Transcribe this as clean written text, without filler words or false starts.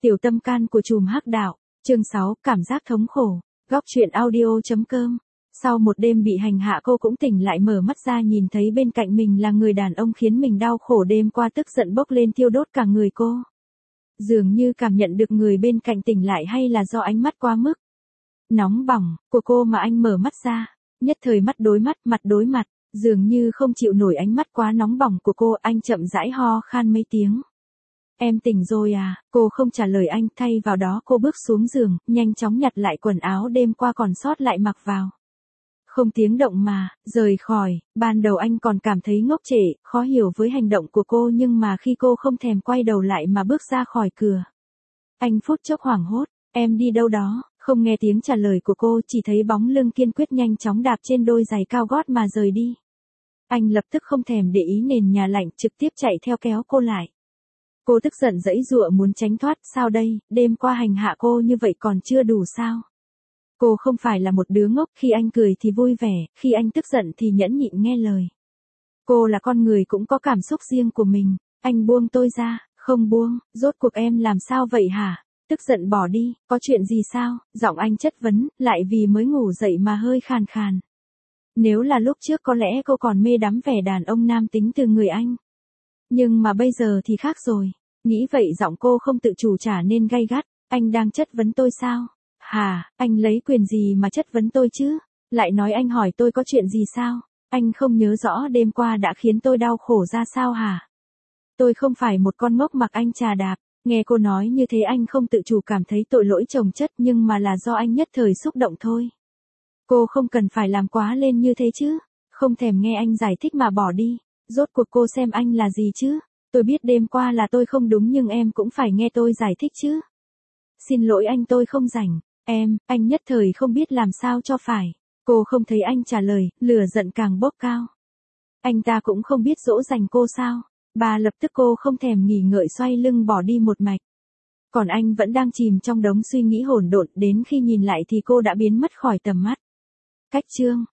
Tiểu tâm can của chùm hắc đạo, chương 6, cảm giác thống khổ, góc truyện audio.com. Sau một đêm bị hành hạ cô cũng tỉnh lại, mở mắt ra nhìn thấy bên cạnh mình là người đàn ông khiến mình đau khổ đêm qua, tức giận bốc lên thiêu đốt cả người cô. Dường như cảm nhận được người bên cạnh tỉnh lại, hay là do ánh mắt quá mức nóng bỏng của cô mà anh mở mắt ra, nhất thời mắt đối mắt, mặt đối mặt, dường như không chịu nổi ánh mắt quá nóng bỏng của cô, anh chậm rãi ho khan mấy tiếng. Em tỉnh rồi à? Cô không trả lời anh, thay vào đó cô bước xuống giường, nhanh chóng nhặt lại quần áo đêm qua còn sót lại mặc vào. Không tiếng động mà, rời khỏi. Ban đầu anh còn cảm thấy ngốc trệ, khó hiểu với hành động của cô, nhưng mà khi cô không thèm quay đầu lại mà bước ra khỏi cửa, anh phút chốc hoảng hốt. Em đi đâu đó? Không nghe tiếng trả lời của cô, chỉ thấy bóng lưng kiên quyết nhanh chóng đạp trên đôi giày cao gót mà rời đi. Anh lập tức không thèm để ý nền nhà lạnh, trực tiếp chạy theo kéo cô lại. Cô tức giận giãy giụa muốn tránh thoát. Sao đây, đêm qua hành hạ cô như vậy còn chưa đủ sao? Cô không phải là một đứa ngốc, khi anh cười thì vui vẻ, khi anh tức giận thì nhẫn nhịn nghe lời. Cô là con người cũng có cảm xúc riêng của mình. Anh buông tôi ra. Không buông. Rốt cuộc em làm sao vậy hả? Tức giận bỏ đi. Có chuyện gì sao? Giọng anh chất vấn, lại vì mới ngủ dậy mà hơi khàn khàn. Nếu là lúc trước có lẽ cô còn mê đắm vẻ đàn ông nam tính từ người anh. Nhưng mà bây giờ thì khác rồi. Nghĩ vậy giọng cô không tự chủ trở nên gay gắt. Anh đang chất vấn tôi sao? Hả, anh lấy quyền gì mà chất vấn tôi chứ? Lại nói anh hỏi tôi có chuyện gì sao? Anh không nhớ rõ đêm qua đã khiến tôi đau khổ ra sao hả? Tôi không phải một con ngốc mặc anh chà đạp. Nghe cô nói như thế anh không tự chủ cảm thấy tội lỗi chồng chất, nhưng mà là do anh nhất thời xúc động thôi. Cô không cần phải làm quá lên như thế chứ. Không thèm nghe anh giải thích mà bỏ đi. Rốt cuộc cô xem anh là gì chứ? Tôi biết đêm qua là tôi không đúng, nhưng em cũng phải nghe tôi giải thích chứ. Xin lỗi anh, tôi không rảnh. Anh nhất thời không biết làm sao cho phải. Cô không thấy anh trả lời, lửa giận càng bốc cao. Anh ta cũng không biết dỗ dành cô sao? Lập tức cô không thèm nghỉ ngợi xoay lưng bỏ đi một mạch. Còn anh vẫn đang chìm trong đống suy nghĩ hỗn độn, đến khi nhìn lại thì cô đã biến mất khỏi tầm mắt. Cách chương